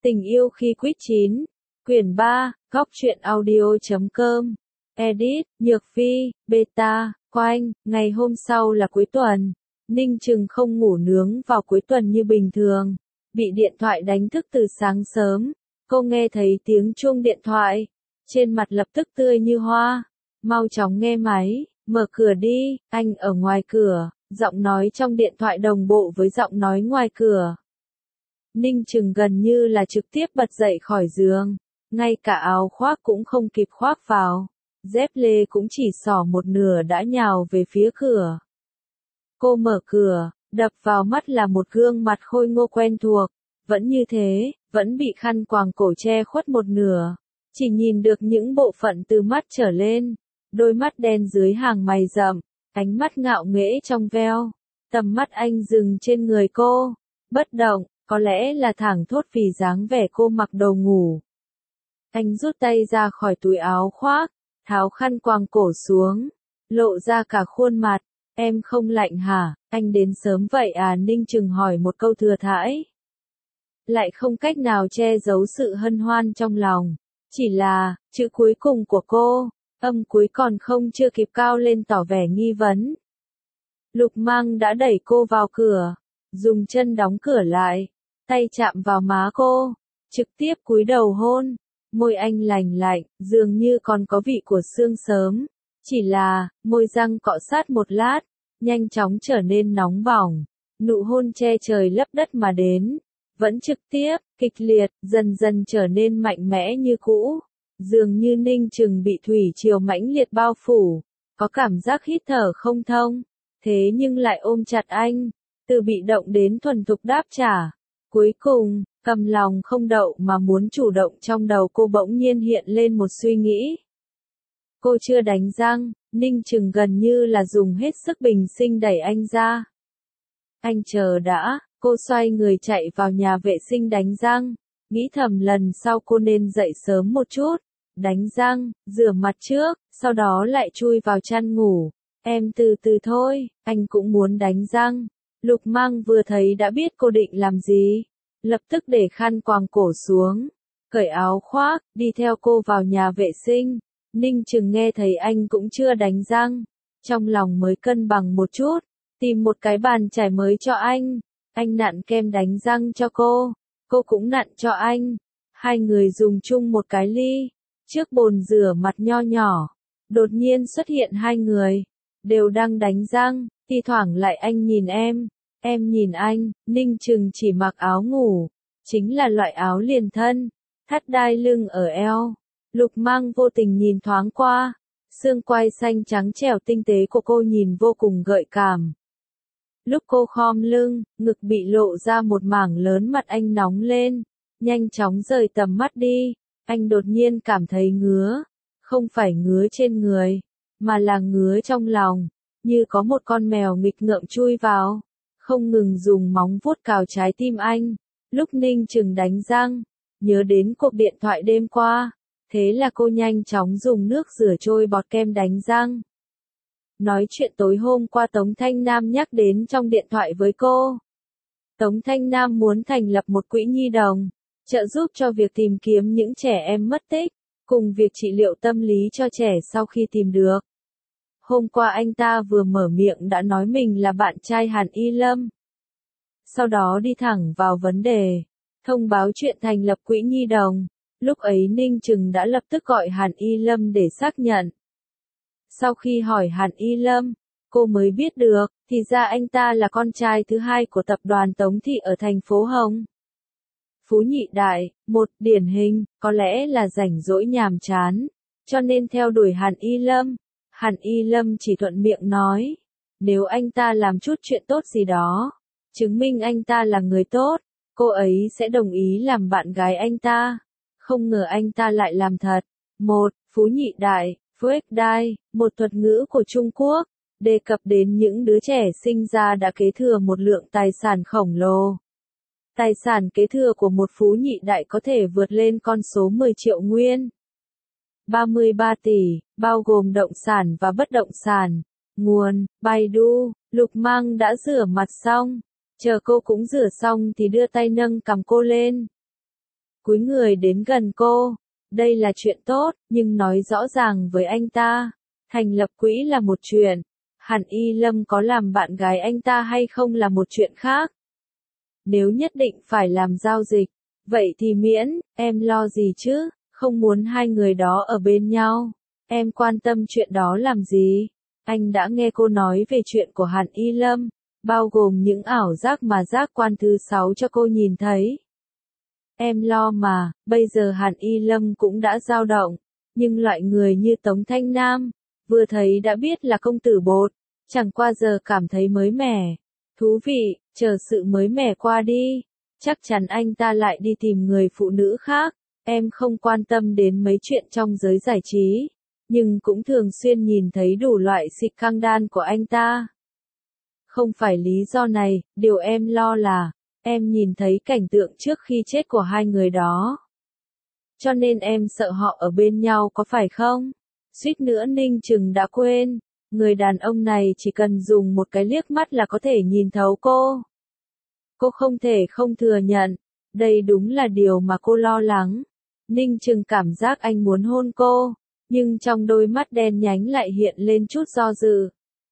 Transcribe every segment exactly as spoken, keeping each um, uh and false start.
Tình yêu khi quýt chín. Quyển ba, góc truyện audio chấm com. Edit, Nhược Phi, Beta, Quanh. Ngày hôm sau là cuối tuần. Ninh Trừng không ngủ nướng vào cuối tuần như bình thường. Bị điện thoại đánh thức từ sáng sớm. Cô nghe thấy tiếng chuông điện thoại. Trên mặt lập tức tươi như hoa. Mau chóng nghe máy, mở cửa đi, anh ở ngoài cửa. Giọng nói trong điện thoại đồng bộ với giọng nói ngoài cửa. Ninh Trừng gần như là trực tiếp bật dậy khỏi giường. Ngay cả áo khoác cũng không kịp khoác vào. Dép lê cũng chỉ xỏ một nửa đã nhào về phía cửa. Cô mở cửa, đập vào mắt là một gương mặt khôi ngô quen thuộc. Vẫn như thế, vẫn bị khăn quàng cổ che khuất một nửa. Chỉ nhìn được những bộ phận từ mắt trở lên. Đôi mắt đen dưới hàng mày rậm, ánh mắt ngạo nghễ trong veo. Tầm mắt anh dừng trên người cô, bất động, có lẽ là thẳng thốt vì dáng vẻ cô mặc đồ ngủ. Anh rút tay ra khỏi túi áo khoác, tháo khăn quàng cổ xuống, lộ ra cả khuôn mặt. Em không lạnh hả, anh đến sớm vậy à? Ninh Trừng hỏi một câu thừa thãi. Lại không cách nào che giấu sự hân hoan trong lòng. Chỉ là, chữ cuối cùng của cô, âm cuối còn không chưa kịp cao lên tỏ vẻ nghi vấn. Lục Mang đã đẩy cô vào cửa, dùng chân đóng cửa lại, tay chạm vào má cô, trực tiếp cúi đầu hôn. Môi anh lành lạnh, dường như còn có vị của sương sớm. Chỉ là, môi răng cọ sát một lát, nhanh chóng trở nên nóng bỏng. Nụ hôn che trời lấp đất mà đến. Vẫn trực tiếp, kịch liệt, dần dần trở nên mạnh mẽ như cũ. Dường như Ninh Trừng bị thủy triều mãnh liệt bao phủ. Có cảm giác hít thở không thông. Thế nhưng lại ôm chặt anh. Từ bị động đến thuần thục đáp trả. Cuối cùng, cầm lòng không đậu mà muốn chủ động trong đầu cô bỗng nhiên hiện lên một suy nghĩ. Cô chưa đánh răng, Ninh Trừng gần như là dùng hết sức bình sinh đẩy anh ra. Anh chờ đã, cô xoay người chạy vào nhà vệ sinh đánh răng. Nghĩ thầm lần sau cô nên dậy sớm một chút. Đánh răng, rửa mặt trước, sau đó lại chui vào chăn ngủ. Em từ từ thôi, anh cũng muốn đánh răng. Lục Mang vừa thấy đã biết cô định làm gì. Lập tức để khăn quàng cổ xuống, cởi áo khoác, đi theo cô vào nhà vệ sinh. Ninh Trừng nghe thấy anh cũng chưa đánh răng. Trong lòng mới cân bằng một chút, tìm một cái bàn chải mới cho anh. Anh nặn kem đánh răng cho cô, cô cũng nặn cho anh. Hai người dùng chung một cái ly. Trước bồn rửa mặt nho nhỏ, đột nhiên xuất hiện hai người, đều đang đánh răng. Thi thoảng lại anh nhìn em, em nhìn anh. Ninh Trừng chỉ mặc áo ngủ, chính là loại áo liền thân, thắt đai lưng ở eo. Lục Mang vô tình nhìn thoáng qua, xương quai xanh trắng trẻo tinh tế của cô nhìn vô cùng gợi cảm. Lúc cô khom lưng, ngực bị lộ ra một mảng lớn, mặt anh nóng lên, nhanh chóng rời tầm mắt đi. Anh đột nhiên cảm thấy ngứa, không phải ngứa trên người, mà là ngứa trong lòng, như có một con mèo nghịch ngợm chui vào, không ngừng dùng móng vuốt cào trái tim anh. Lúc Ninh Trừng đánh răng, nhớ đến cuộc điện thoại đêm qua, thế là cô nhanh chóng dùng nước rửa trôi bọt kem đánh răng. Nói chuyện tối hôm qua Tống Thanh Nam nhắc đến trong điện thoại với cô. Tống Thanh Nam muốn thành lập một quỹ nhi đồng, trợ giúp cho việc tìm kiếm những trẻ em mất tích, cùng việc trị liệu tâm lý cho trẻ sau khi tìm được. Hôm qua anh ta vừa mở miệng đã nói mình là bạn trai Hàn Y Lâm. Sau đó đi thẳng vào vấn đề, thông báo chuyện thành lập quỹ nhi đồng. Lúc ấy Ninh Trừng đã lập tức gọi Hàn Y Lâm để xác nhận. Sau khi hỏi Hàn Y Lâm, cô mới biết được, thì ra anh ta là con trai thứ hai của tập đoàn Tống Thị ở thành phố Hồng. Phú nhị đại, một điển hình, có lẽ là rảnh rỗi nhàm chán, cho nên theo đuổi Hàn Y Lâm. Hàn Y Lâm chỉ thuận miệng nói, nếu anh ta làm chút chuyện tốt gì đó, chứng minh anh ta là người tốt, cô ấy sẽ đồng ý làm bạn gái anh ta. Không ngờ anh ta lại làm thật. Một, Phú nhị đại, Phước đai, một thuật ngữ của Trung Quốc, đề cập đến những đứa trẻ sinh ra đã kế thừa một lượng tài sản khổng lồ. Tài sản kế thừa của một phú nhị đại có thể vượt lên con số mười triệu nguyên. ba mươi ba tỷ, bao gồm động sản và bất động sản. Nguồn, Baidu. Lục Mang đã rửa mặt xong. Chờ cô cũng rửa xong thì đưa tay nâng cằm cô lên. cúi người đến gần cô. Đây là chuyện tốt, nhưng nói rõ ràng với anh ta. Thành lập quỹ là một chuyện. Hàn Y Lâm có làm bạn gái anh ta hay không là một chuyện khác. Nếu nhất định phải làm giao dịch, vậy thì miễn, em lo gì chứ, không muốn hai người đó ở bên nhau. Em quan tâm chuyện đó làm gì? Anh đã nghe cô nói về chuyện của Hàn Y Lâm, bao gồm những ảo giác mà giác quan thứ sáu cho cô nhìn thấy. Em lo mà, bây giờ Hàn Y Lâm cũng đã dao động, nhưng loại người như Tống Thanh Nam, vừa thấy đã biết là công tử bột, chẳng qua giờ cảm thấy mới mẻ. Thú vị, chờ sự mới mẻ qua đi, chắc chắn anh ta lại đi tìm người phụ nữ khác. Em không quan tâm đến mấy chuyện trong giới giải trí, nhưng cũng thường xuyên nhìn thấy đủ loại xịt căng đan của anh ta. Không phải lý do này, điều em lo là, em nhìn thấy cảnh tượng trước khi chết của hai người đó. Cho nên em sợ họ ở bên nhau có phải không? Suýt nữa Ninh Trừng đã quên, người đàn ông này chỉ cần dùng một cái liếc mắt là có thể nhìn thấu cô. Cô không thể không thừa nhận, đây đúng là điều mà cô lo lắng. Ninh Trừng cảm giác anh muốn hôn cô, nhưng trong đôi mắt đen nhánh lại hiện lên chút do dự.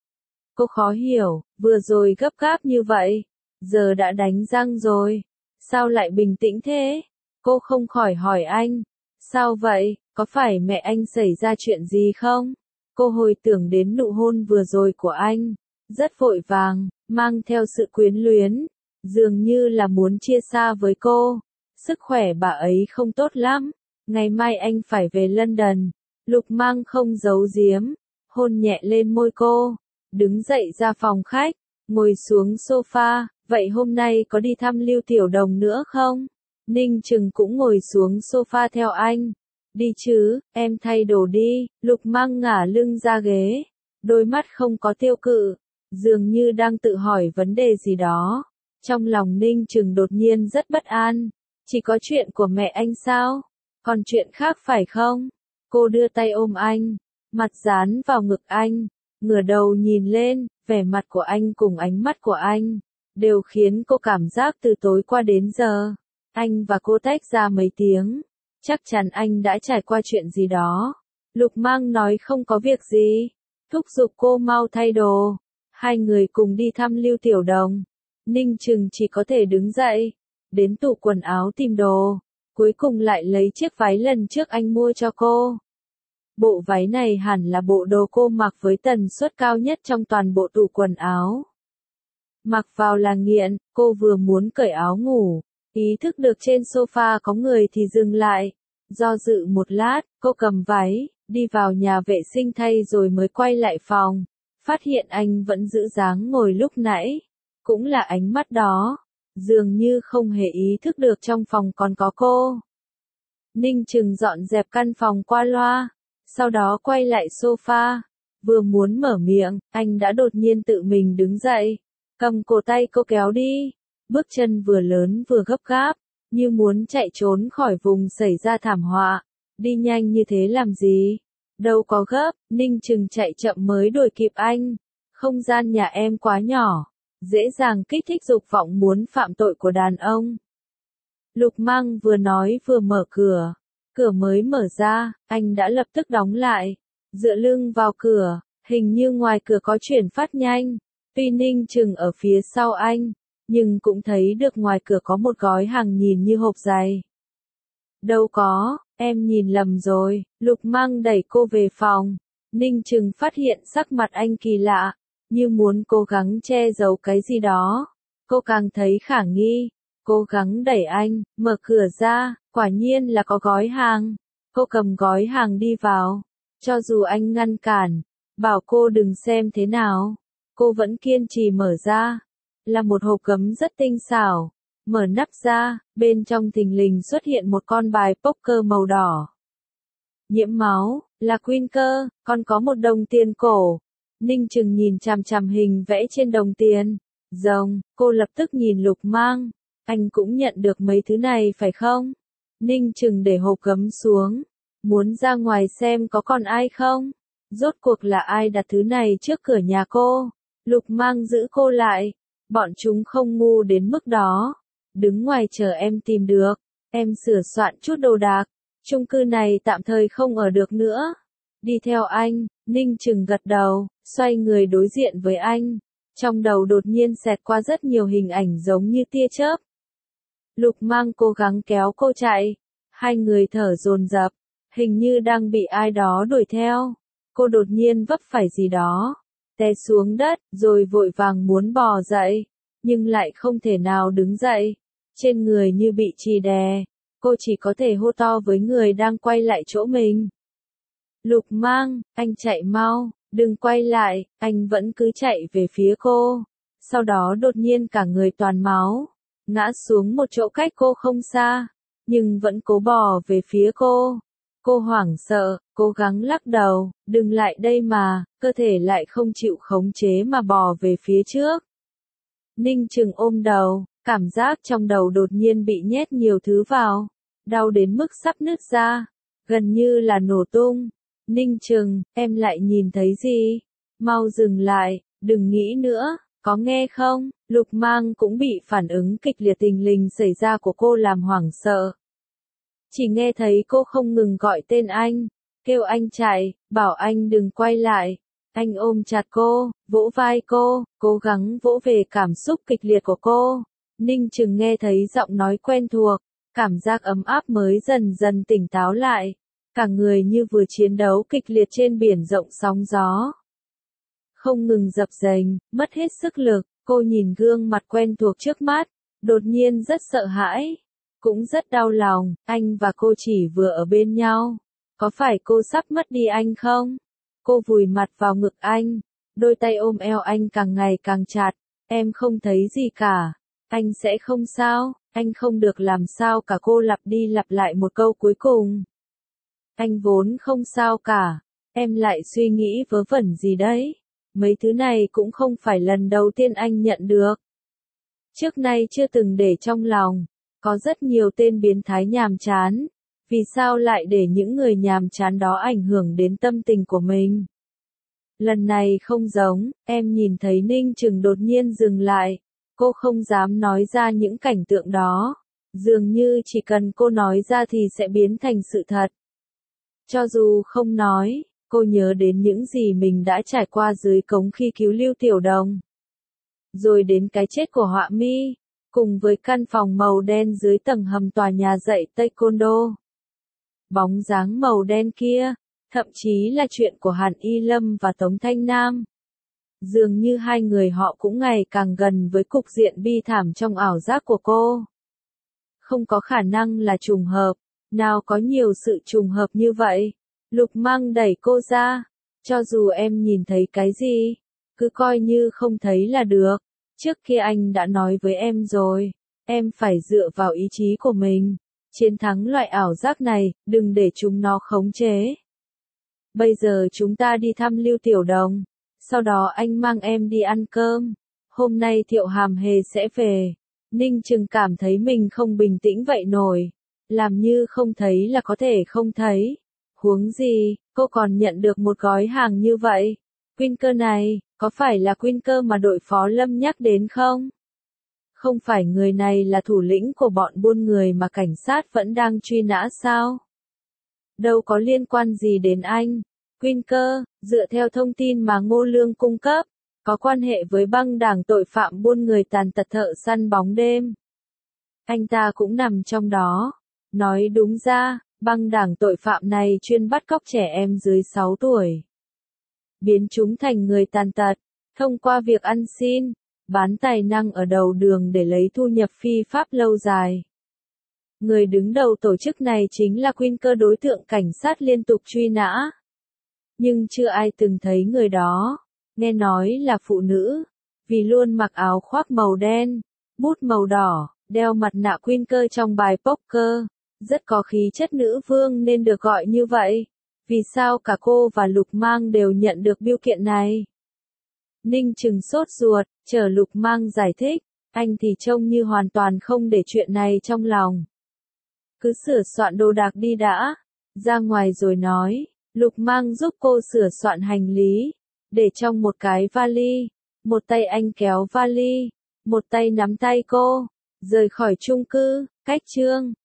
Cô khó hiểu, vừa rồi gấp gáp như vậy, giờ đã đánh răng rồi, sao lại bình tĩnh thế? Cô không khỏi hỏi anh, sao vậy, có phải mẹ anh xảy ra chuyện gì không? Cô hồi tưởng đến nụ hôn vừa rồi của anh, rất vội vàng, mang theo sự quyến luyến, dường như là muốn chia xa với cô. Sức khỏe bà ấy không tốt lắm, ngày mai anh phải về London. Lục Mang không giấu giếm, hôn nhẹ lên môi cô, đứng dậy ra phòng khách, ngồi xuống sofa, vậy hôm nay có đi thăm Lưu Tiểu Đồng nữa không? Ninh Trừng cũng ngồi xuống sofa theo anh. Đi chứ, em thay đồ đi. Lục Mang ngả lưng ra ghế, đôi mắt không có tiêu cự, dường như đang tự hỏi vấn đề gì đó. Trong lòng Ninh Trừng đột nhiên rất bất an. Chỉ có chuyện của mẹ anh sao? Còn chuyện khác phải không? Cô đưa tay ôm anh, mặt dán vào ngực anh, ngửa đầu nhìn lên, vẻ mặt của anh cùng ánh mắt của anh, đều khiến cô cảm giác từ tối qua đến giờ, anh và cô tách ra mấy tiếng, chắc chắn anh đã trải qua chuyện gì đó. Lục Mang nói không có việc gì, thúc giục cô mau thay đồ, hai người cùng đi thăm Lưu Tiểu Đồng. Ninh Trừng chỉ có thể đứng dậy, đến tủ quần áo tìm đồ. Cuối cùng lại lấy chiếc váy lần trước anh mua cho cô. Bộ váy này hẳn là bộ đồ cô mặc với tần suất cao nhất trong toàn bộ tủ quần áo. Mặc vào là nghiện, cô vừa muốn cởi áo ngủ, ý thức được trên sofa có người thì dừng lại. Do dự một lát, cô cầm váy, đi vào nhà vệ sinh thay rồi mới quay lại phòng. Phát hiện anh vẫn giữ dáng ngồi lúc nãy. Cũng là ánh mắt đó. Dường như không hề ý thức được trong phòng còn có cô. Ninh Trừng dọn dẹp căn phòng qua loa, sau đó quay lại sofa, vừa muốn mở miệng, anh đã đột nhiên tự mình đứng dậy, cầm cổ tay cô kéo đi, bước chân vừa lớn vừa gấp gáp, như muốn chạy trốn khỏi vùng xảy ra thảm họa. Đi nhanh như thế làm gì? Đâu có gấp, Ninh Trừng chạy chậm mới đuổi kịp anh. Không gian nhà em quá nhỏ, dễ dàng kích thích dục vọng muốn phạm tội của đàn ông. Lục Mang vừa nói vừa mở cửa. Cửa mới mở ra, anh đã lập tức đóng lại. Dựa lưng vào cửa, hình như ngoài cửa có chuyển phát nhanh. Tuy Ninh Trừng ở phía sau anh, nhưng cũng thấy được ngoài cửa có một gói hàng nhìn như hộp giày. Đâu có, em nhìn lầm rồi. Lục Mang đẩy cô về phòng. Ninh Trừng phát hiện sắc mặt anh kỳ lạ, như muốn cố gắng che giấu cái gì đó. Cô càng thấy khả nghi, cố gắng đẩy anh, mở cửa ra, quả nhiên là có gói hàng. Cô cầm gói hàng đi vào, cho dù anh ngăn cản, bảo cô đừng xem thế nào, cô vẫn kiên trì mở ra. Là một hộp gấm rất tinh xảo, mở nắp ra, bên trong thình lình xuất hiện một con bài poker màu đỏ. Nhiễm máu, là Queen cơ, còn có một đồng tiền cổ. Ninh Trừng nhìn chằm chằm hình vẽ trên đồng tiền. Rồng, cô lập tức nhìn Lục Mang. Anh cũng nhận được mấy thứ này phải không? Ninh Trừng để hộp gấm xuống. Muốn ra ngoài xem có còn ai không? Rốt cuộc là ai đặt thứ này trước cửa nhà cô? Lục Mang giữ cô lại. Bọn chúng không ngu đến mức đó. Đứng ngoài chờ em tìm được. Em sửa soạn chút đồ đạc, chung cư này tạm thời không ở được nữa. Đi theo anh, Ninh Trừng gật đầu, xoay người đối diện với anh. Trong đầu đột nhiên xẹt qua rất nhiều hình ảnh giống như tia chớp. Lục Mang cố gắng kéo cô chạy. Hai người thở dồn dập, hình như đang bị ai đó đuổi theo. Cô đột nhiên vấp phải gì đó, té xuống đất, rồi vội vàng muốn bò dậy, nhưng lại không thể nào đứng dậy. Trên người như bị chì đè, cô chỉ có thể hô to với người đang quay lại chỗ mình. Lục Mang, anh chạy mau, đừng quay lại, anh vẫn cứ chạy về phía cô. Sau đó đột nhiên cả người toàn máu, ngã xuống một chỗ cách cô không xa, nhưng vẫn cố bò về phía cô. Cô hoảng sợ, cố gắng lắc đầu, đừng lại đây mà, cơ thể lại không chịu khống chế mà bò về phía trước. Ninh Trừng ôm đầu, cảm giác trong đầu đột nhiên bị nhét nhiều thứ vào, đau đến mức sắp nứt ra, gần như là nổ tung. Ninh Trừng, em lại nhìn thấy gì? Mau dừng lại, đừng nghĩ nữa, có nghe không? Lục Mang cũng bị phản ứng kịch liệt tình lình xảy ra của cô làm hoảng sợ. Chỉ nghe thấy cô không ngừng gọi tên anh, kêu anh chạy, bảo anh đừng quay lại. Anh ôm chặt cô, vỗ vai cô, cố gắng vỗ về cảm xúc kịch liệt của cô. Ninh Trừng nghe thấy giọng nói quen thuộc, cảm giác ấm áp mới dần dần tỉnh táo lại. Cả người như vừa chiến đấu kịch liệt trên biển rộng sóng gió. Không ngừng dập dềnh, mất hết sức lực, cô nhìn gương mặt quen thuộc trước mắt, đột nhiên rất sợ hãi. Cũng rất đau lòng, anh và cô chỉ vừa ở bên nhau. Có phải cô sắp mất đi anh không? Cô vùi mặt vào ngực anh, đôi tay ôm eo anh càng ngày càng chặt. Em không thấy gì cả, anh sẽ không sao, anh không được làm sao cả, cô lặp đi lặp lại một câu cuối cùng. Anh vốn không sao cả, em lại suy nghĩ vớ vẩn gì đấy. Mấy thứ này cũng không phải lần đầu tiên anh nhận được. Trước nay chưa từng để trong lòng. Có rất nhiều tên biến thái nhàm chán, vì sao lại để những người nhàm chán đó ảnh hưởng đến tâm tình của mình? Lần này không giống, em nhìn thấy Ninh Trừng đột nhiên dừng lại, cô không dám nói ra những cảnh tượng đó, dường như chỉ cần cô nói ra thì sẽ biến thành sự thật. Cho dù không nói, cô nhớ đến những gì mình đã trải qua dưới cống khi cứu Lưu Tiểu Đồng. Rồi đến cái chết của Họa Mi. Cùng với căn phòng màu đen dưới tầng hầm tòa nhà dạy Taekwondo. Bóng dáng màu đen kia, thậm chí là chuyện của Hàn Y Lâm và Tống Thanh Nam. Dường như hai người họ cũng ngày càng gần với cục diện bi thảm trong ảo giác của cô. Không có khả năng là trùng hợp, nào có nhiều sự trùng hợp như vậy. Lục Mang đẩy cô ra, cho dù em nhìn thấy cái gì, cứ coi như không thấy là được. Trước kia anh đã nói với em rồi, em phải dựa vào ý chí của mình, chiến thắng loại ảo giác này, đừng để chúng nó khống chế. Bây giờ chúng ta đi thăm Lưu Tiểu Đồng, sau đó anh mang em đi ăn cơm, hôm nay Thiệu Hàm Hề sẽ về. Ninh Trừng cảm thấy mình không bình tĩnh vậy nổi, làm như không thấy là có thể không thấy. Huống gì, cô còn nhận được một gói hàng như vậy. Quinker này, có phải là Quinker mà đội phó Lâm nhắc đến không? Không phải người này là thủ lĩnh của bọn buôn người mà cảnh sát vẫn đang truy nã sao? Đâu có liên quan gì đến anh. Quinker, dựa theo thông tin mà Ngô Lương cung cấp, có quan hệ với băng đảng tội phạm buôn người tàn tật thợ săn bóng đêm. Anh ta cũng nằm trong đó. Nói đúng ra, băng đảng tội phạm này chuyên bắt cóc trẻ em dưới sáu tuổi. Biến chúng thành người tàn tật, thông qua việc ăn xin, bán tài năng ở đầu đường để lấy thu nhập phi pháp lâu dài. Người đứng đầu tổ chức này chính là Quinker, đối tượng cảnh sát liên tục truy nã. Nhưng chưa ai từng thấy người đó, nghe nói là phụ nữ, vì luôn mặc áo khoác màu đen, bút màu đỏ, đeo mặt nạ Quinker trong bài poker, rất có khí chất nữ vương nên được gọi như vậy. Vì sao cả cô và Lục Mang đều nhận được bưu kiện này? Ninh Trừng sốt ruột, chờ Lục Mang giải thích, anh thì trông như hoàn toàn không để chuyện này trong lòng. Cứ sửa soạn đồ đạc đi đã, ra ngoài rồi nói. Lục Mang giúp cô sửa soạn hành lý, để trong một cái vali, một tay anh kéo vali, một tay nắm tay cô, rời khỏi chung cư. Cách chương